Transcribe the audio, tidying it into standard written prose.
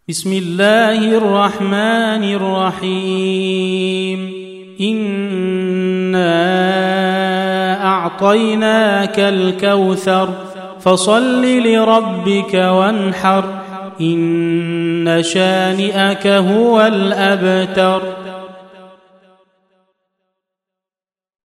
بسم الله الرحمن الرحيم إنا أعطيناك الكوثر فصل لربك وانحر إن شانئك هو الأبتر